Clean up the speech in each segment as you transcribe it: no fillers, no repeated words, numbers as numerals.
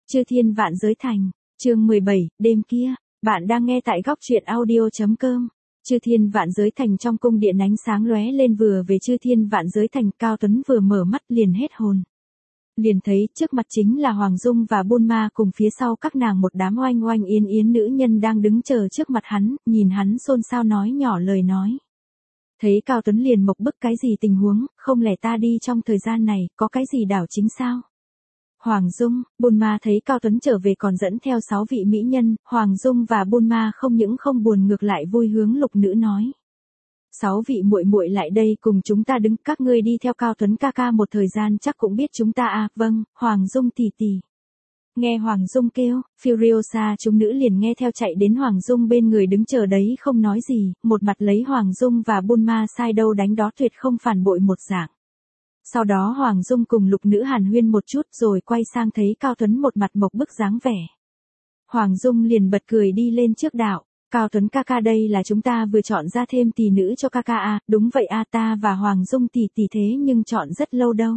Chư thiên vạn giới thành, chương 17, đêm kia, bạn đang nghe tại góc truyện audio.com. Chư thiên vạn giới thành trong cung điện ánh sáng lóe lên vừa về chư thiên vạn giới thành, Cao Tuấn vừa mở mắt liền hết hồn. Liền thấy trước mặt chính là Hoàng Dung và Bôn Ma cùng phía sau các nàng một đám oanh oanh yến yến nữ nhân đang đứng chờ trước mặt hắn, nhìn hắn xôn xao nói nhỏ lời nói. Thấy Cao Tuấn liền mộc bức cái gì tình huống, không lẽ ta đi trong thời gian này, có cái gì đảo chính sao? Hoàng Dung, Bôn Ma thấy Cao Tuấn trở về còn dẫn theo 6 vị mỹ nhân, Hoàng Dung và Bôn Ma không những không buồn ngược lại vui hướng lục nữ nói. 6 vị muội muội lại đây cùng chúng ta đứng, các ngươi đi theo Cao Tuấn ca ca một thời gian chắc cũng biết chúng ta à, vâng, Hoàng Dung tỷ tỷ. Nghe Hoàng Dung kêu, Furiosa chúng nữ liền nghe theo chạy đến Hoàng Dung bên người đứng chờ đấy không nói gì, một mặt lấy Hoàng Dung và Bôn Ma sai đâu đánh đó tuyệt không phản bội một dạng. Sau đó Hoàng Dung cùng lục nữ hàn huyên một chút rồi quay sang thấy Cao Tuấn một mặt mộc bức dáng vẻ. Hoàng Dung liền bật cười đi lên trước đạo, Cao Tuấn ca ca đây là chúng ta vừa chọn ra thêm tỷ nữ cho ca ca à, đúng vậy à, ta và Hoàng Dung tỷ tỷ thế nhưng chọn rất lâu đâu.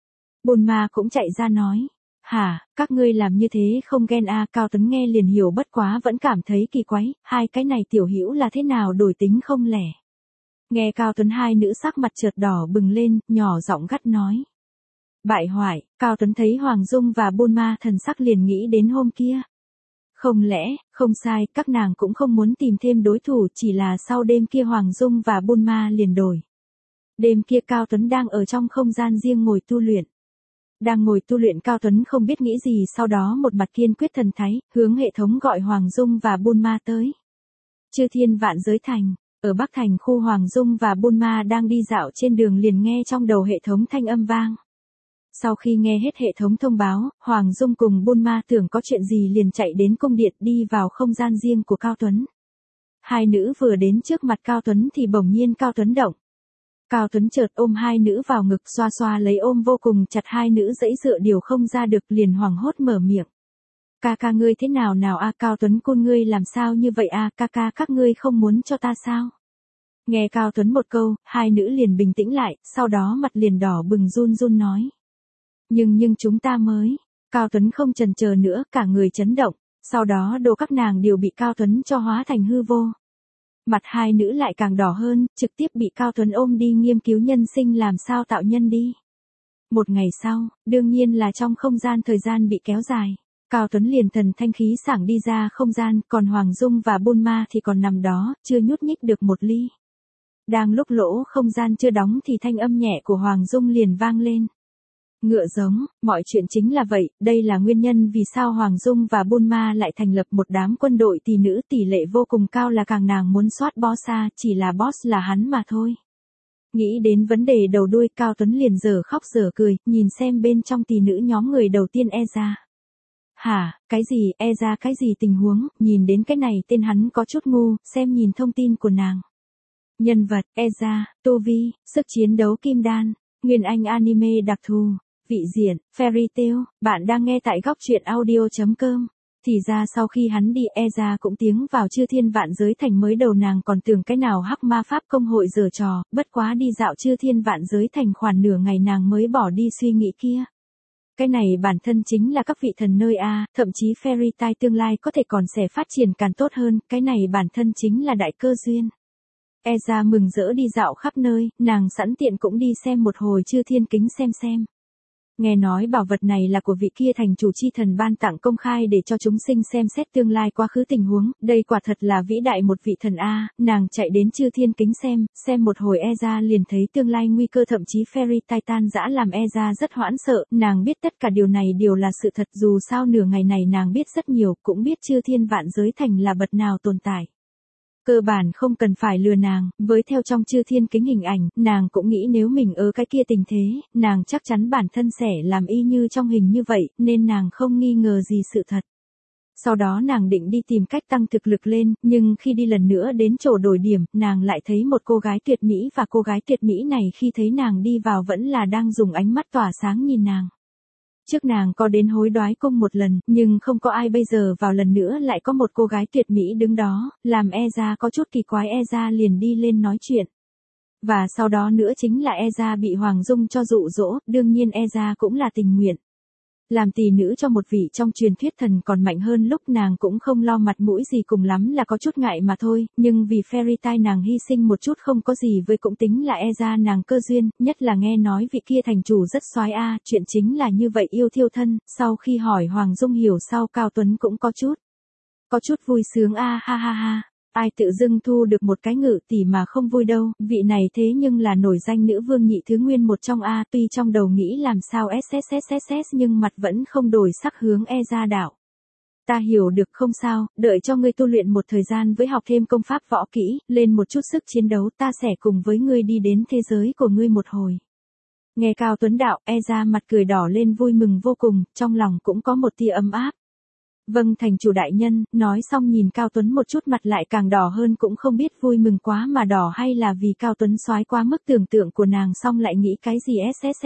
Bôn Ma cũng chạy ra nói, hả, các ngươi làm như thế không ghen à, Cao Tuấn nghe liền hiểu bất quá vẫn cảm thấy kỳ quái, hai cái này tiểu hữu là thế nào đổi tính không lẻ. Nghe Cao Tuấn hai nữ sắc mặt chợt đỏ bừng lên, nhỏ giọng gắt nói. Bại hoại, Cao Tuấn thấy Hoàng Dung và Bôn Ma thần sắc liền nghĩ đến hôm kia. Không lẽ, không sai, các nàng cũng không muốn tìm thêm đối thủ, chỉ là sau đêm kia Hoàng Dung và Bôn Ma liền đổi. Đêm kia Cao Tuấn đang ở trong không gian riêng ngồi tu luyện. Đang ngồi tu luyện Cao Tuấn không biết nghĩ gì, sau đó một mặt kiên quyết thần thái, hướng hệ thống gọi Hoàng Dung và Bôn Ma tới. Chư thiên vạn giới thành. Ở Bắc Thành khu Hoàng Dung và Bôn Ma đang đi dạo trên đường liền nghe trong đầu hệ thống thanh âm vang. Sau khi nghe hết hệ thống thông báo, Hoàng Dung cùng Bôn Ma tưởng có chuyện gì liền chạy đến cung điện đi vào không gian riêng của Cao Tuấn. Hai nữ vừa đến trước mặt Cao Tuấn thì bỗng nhiên Cao Tuấn động. Cao Tuấn chợt ôm hai nữ vào ngực xoa xoa lấy ôm vô cùng chặt, hai nữ dãy dựa điều không ra được liền hoảng hốt mở miệng. Ca ca ngươi thế nào nào a, Cao Tuấn côn ngươi làm sao như vậy a, ca ca các ngươi không muốn cho ta sao? Nghe Cao Tuấn một câu, hai nữ liền bình tĩnh lại, sau đó mặt liền đỏ bừng run run nói. Nhưng chúng ta mới, Cao Tuấn không chần chờ nữa, cả người chấn động, sau đó đồ các nàng đều bị Cao Tuấn cho hóa thành hư vô. Mặt hai nữ lại càng đỏ hơn, trực tiếp bị Cao Tuấn ôm đi nghiên cứu nhân sinh làm sao tạo nhân đi. Một ngày sau, đương nhiên là trong không gian thời gian bị kéo dài. Cao Tuấn liền thần thanh khí sảng đi ra không gian, còn Hoàng Dung và Bôn Ma thì còn nằm đó, chưa nhúc nhích được một ly. Đang lúc lỗ không gian chưa đóng thì thanh âm nhẹ của Hoàng Dung liền vang lên. Ngựa giống, mọi chuyện chính là vậy, đây là nguyên nhân vì sao Hoàng Dung và Bôn Ma lại thành lập một đám quân đội tỷ nữ tỷ lệ vô cùng cao, là càng nàng muốn soát boss, chỉ là boss là hắn mà thôi. Nghĩ đến vấn đề đầu đuôi, Cao Tuấn liền dở khóc dở cười, nhìn xem bên trong tỷ nữ nhóm người đầu tiên e ra. Hả, cái gì, e ra cái gì tình huống, nhìn đến cái này tên hắn có chút ngu, xem nhìn thông tin của nàng. Nhân vật, Eza, tu vi, sức chiến đấu kim đan, nguyên anh anime đặc thù, vị diện, fairy tale, bạn đang nghe tại góc truyện audio.com. Thì ra sau khi hắn đi, Eza cũng tiến vào chư thiên vạn giới thành, mới đầu nàng còn tưởng cái nào hắc ma pháp công hội giở trò, bất quá đi dạo chư thiên vạn giới thành khoảng nửa ngày nàng mới bỏ đi suy nghĩ kia. Cái này bản thân chính là các vị thần nơi A, thậm chí fairy tale tương lai có thể còn sẽ phát triển càng tốt hơn, cái này bản thân chính là đại cơ duyên. Eza mừng rỡ đi dạo khắp nơi, nàng sẵn tiện cũng đi xem một hồi chư thiên kính xem. Nghe nói bảo vật này là của vị kia thành chủ chi thần ban tặng công khai để cho chúng sinh xem xét tương lai quá khứ tình huống, đây quả thật là vĩ đại một vị thần A, nàng chạy đến chư thiên kính xem một hồi Eza liền thấy tương lai nguy cơ, thậm chí fairy tale tan rã làm Eza rất hoảng sợ, nàng biết tất cả điều này đều là sự thật, dù sao nửa ngày này nàng biết rất nhiều, cũng biết chư thiên vạn giới thành là bậc nào tồn tại. Cơ bản không cần phải lừa nàng, với theo trong chư thiên kính hình ảnh, nàng cũng nghĩ nếu mình ở cái kia tình thế, nàng chắc chắn bản thân sẽ làm y như trong hình như vậy, nên nàng không nghi ngờ gì sự thật. Sau đó nàng định đi tìm cách tăng thực lực lên, nhưng khi đi lần nữa đến chỗ đổi điểm, nàng lại thấy một cô gái tuyệt mỹ, và cô gái tuyệt mỹ này khi thấy nàng đi vào vẫn là đang dùng ánh mắt tỏa sáng nhìn nàng. Trước nàng có đến hối đoái cung một lần, nhưng không có ai, bây giờ vào lần nữa lại có một cô gái tuyệt mỹ đứng đó, làm Eza có chút kỳ quái, Eza liền đi lên nói chuyện. Và sau đó nữa chính là Eza bị Hoàng Dung cho dụ dỗ, đương nhiên Eza cũng là tình nguyện. Làm tỷ nữ cho một vị trong truyền thuyết thần còn mạnh hơn lúc nàng cũng không lo mặt mũi gì, cùng lắm là có chút ngại mà thôi, nhưng vì Fairy Tail nàng hy sinh một chút không có gì với cũng tính là e ra nàng cơ duyên, nhất là nghe nói vị kia thành chủ rất soái a, chuyện chính là như vậy yêu thiêu thân, sau khi hỏi Hoàng Dung hiểu sau Cao Tuấn cũng có chút vui sướng a ha ha ha. Ai tự dưng thu được một cái ngự tỷ mà không vui đâu, vị này thế nhưng là nổi danh nữ vương nhị thứ nguyên một trong a, tuy trong đầu nghĩ làm sao sss nhưng mặt vẫn không đổi sắc hướng e ra đảo. Ta hiểu được, không sao, đợi cho ngươi tu luyện một thời gian với học thêm công pháp võ kỹ, lên một chút sức chiến đấu, ta sẽ cùng với ngươi đi đến thế giới của ngươi một hồi. Nghe Cao Tuấn đạo, e ra mặt cười đỏ lên vui mừng vô cùng, trong lòng cũng có một tia ấm áp. Vâng thành chủ đại nhân, nói xong nhìn Cao Tuấn một chút mặt lại càng đỏ hơn, cũng không biết vui mừng quá mà đỏ hay là vì Cao Tuấn soái quá mức tưởng tượng của nàng, xong lại nghĩ cái gì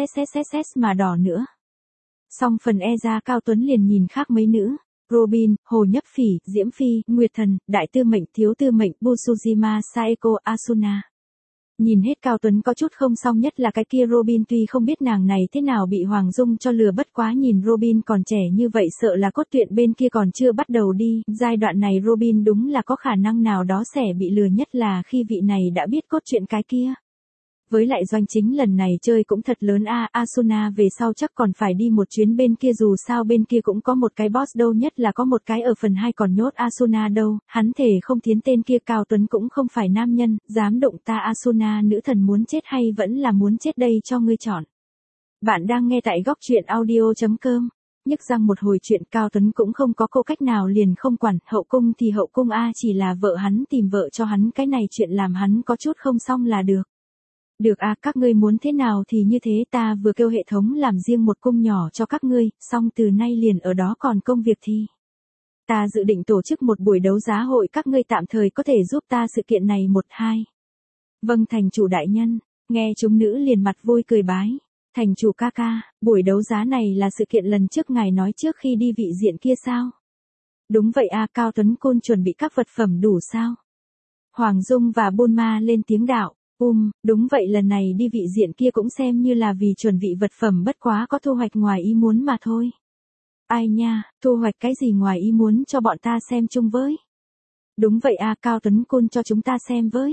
sss mà đỏ nữa. Xong phần e ra Cao Tuấn liền nhìn khác mấy nữ. Robin, Hồ Nhấp Phỉ, Diễm Phi, Nguyệt Thần, Đại Tư Mệnh, Thiếu Tư Mệnh, Busujima, Saeko, Asuna. Nhìn hết Cao Tuấn có chút không xong, nhất là cái kia Robin, tuy không biết nàng này thế nào bị Hoàng Dung cho lừa, bất quá nhìn Robin còn trẻ như vậy sợ là cốt truyện bên kia còn chưa bắt đầu đi, giai đoạn này Robin đúng là có khả năng nào đó sẽ bị lừa, nhất là khi vị này đã biết cốt truyện cái kia. Với lại Doanh Chính lần này chơi cũng thật lớn a, Asuna về sau chắc còn phải đi một chuyến bên kia, dù sao bên kia cũng có một cái boss đâu, nhất là có một cái ở phần 2 còn nhốt Asuna đâu, hắn thể không thiến tên kia. Cao Tuấn cũng không phải nam nhân, dám động ta Asuna nữ thần muốn chết hay vẫn là muốn chết đây, cho ngươi chọn. Bạn đang nghe tại góc truyện audio.com. Nhức răng một hồi chuyện Cao Tuấn cũng không có câu cách nào, liền không quản, hậu cung thì hậu cung a, chỉ là vợ hắn tìm vợ cho hắn, cái này chuyện làm hắn có chút không xong là được. Được a, các ngươi muốn thế nào thì như thế, ta vừa kêu hệ thống làm riêng một cung nhỏ cho các ngươi, xong từ nay liền ở đó, còn công việc thì ta dự định tổ chức một buổi đấu giá hội, các ngươi tạm thời có thể giúp ta sự kiện này 1-2. Vâng thành chủ đại nhân. Nghe chúng nữ liền mặt vui cười bái. Thành chủ ca ca, buổi đấu giá này là sự kiện lần trước ngài nói trước khi đi vị diện kia sao? Đúng vậy a, Cao Tuấn Côn chuẩn bị các vật phẩm đủ sao? Hoàng Dung và Bulma lên tiếng đạo. Đúng vậy, lần này đi vị diện kia cũng xem như là vì chuẩn bị vật phẩm, bất quá có thu hoạch ngoài ý muốn mà thôi. Ai nha, thu hoạch cái gì ngoài ý muốn, cho bọn ta xem chung với. Đúng vậy a, Cao Tuấn Côn cho chúng ta xem với.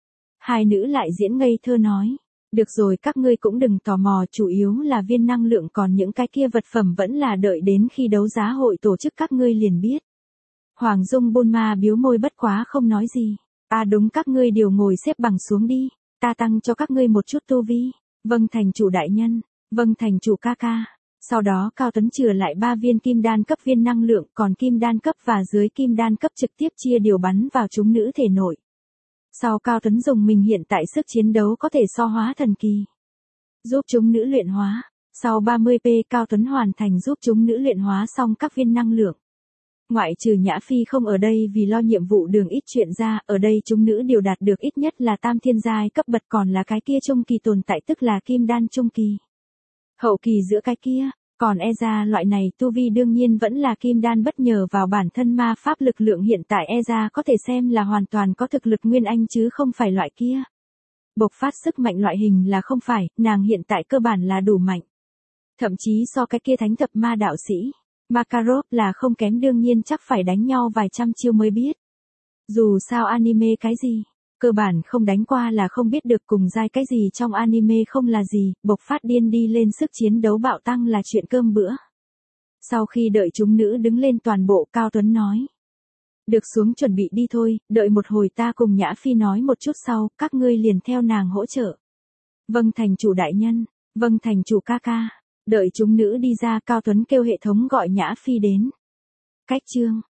Hai nữ lại diễn ngây thơ nói. Được rồi, các ngươi cũng đừng tò mò, chủ yếu là viên năng lượng, còn những cái kia vật phẩm vẫn là đợi đến khi đấu giá hội tổ chức các ngươi liền biết. Hoàng Dung Bulma biếu môi bất quá không nói gì. À đúng, các ngươi đều ngồi xếp bằng xuống đi, ta tăng cho các ngươi một chút tu vi. Vâng thành chủ đại nhân, vâng thành chủ ca ca. Sau đó Cao Tuấn chừa lại 3 viên kim đan cấp viên năng lượng, còn kim đan cấp và dưới kim đan cấp trực tiếp chia điều bắn vào chúng nữ thể nội. Sau Cao Tuấn dùng mình hiện tại sức chiến đấu có thể so hóa thần kỳ, giúp chúng nữ luyện hóa. Sau 30p Cao Tuấn hoàn thành giúp chúng nữ luyện hóa xong các viên năng lượng. Ngoại trừ Nhã Phi không ở đây vì lo nhiệm vụ đường ít chuyện ra, ở đây chúng nữ đều đạt được ít nhất là tam thiên giai cấp bậc, còn là cái kia trung kỳ tồn tại tức là kim đan trung kỳ. Hậu kỳ giữa cái kia, còn e ra loại này tu vi đương nhiên vẫn là kim đan, bất nhờ vào bản thân ma pháp lực lượng hiện tại e ra có thể xem là hoàn toàn có thực lực nguyên anh chứ không phải loại kia. Bộc phát sức mạnh loại hình là không phải, nàng hiện tại cơ bản là đủ mạnh. Thậm chí so cái kia thánh thập ma đạo sĩ Makarov là không kém, đương nhiên chắc phải đánh nhau vài trăm chiêu mới biết. Dù sao anime cái gì, cơ bản không đánh qua là không biết được, cùng giai cái gì trong anime không là gì, bộc phát điên đi lên sức chiến đấu bạo tăng là chuyện cơm bữa. Sau khi đợi chúng nữ đứng lên toàn bộ, Cao Tuấn nói. Được, xuống chuẩn bị đi thôi, đợi một hồi ta cùng Nhã Phi nói một chút sau, các ngươi liền theo nàng hỗ trợ. Vâng thành chủ đại nhân, vâng thành chủ ca ca. Đợi chúng nữ đi ra, Cao Tuấn kêu hệ thống gọi Nhã Phi đến. Cách chương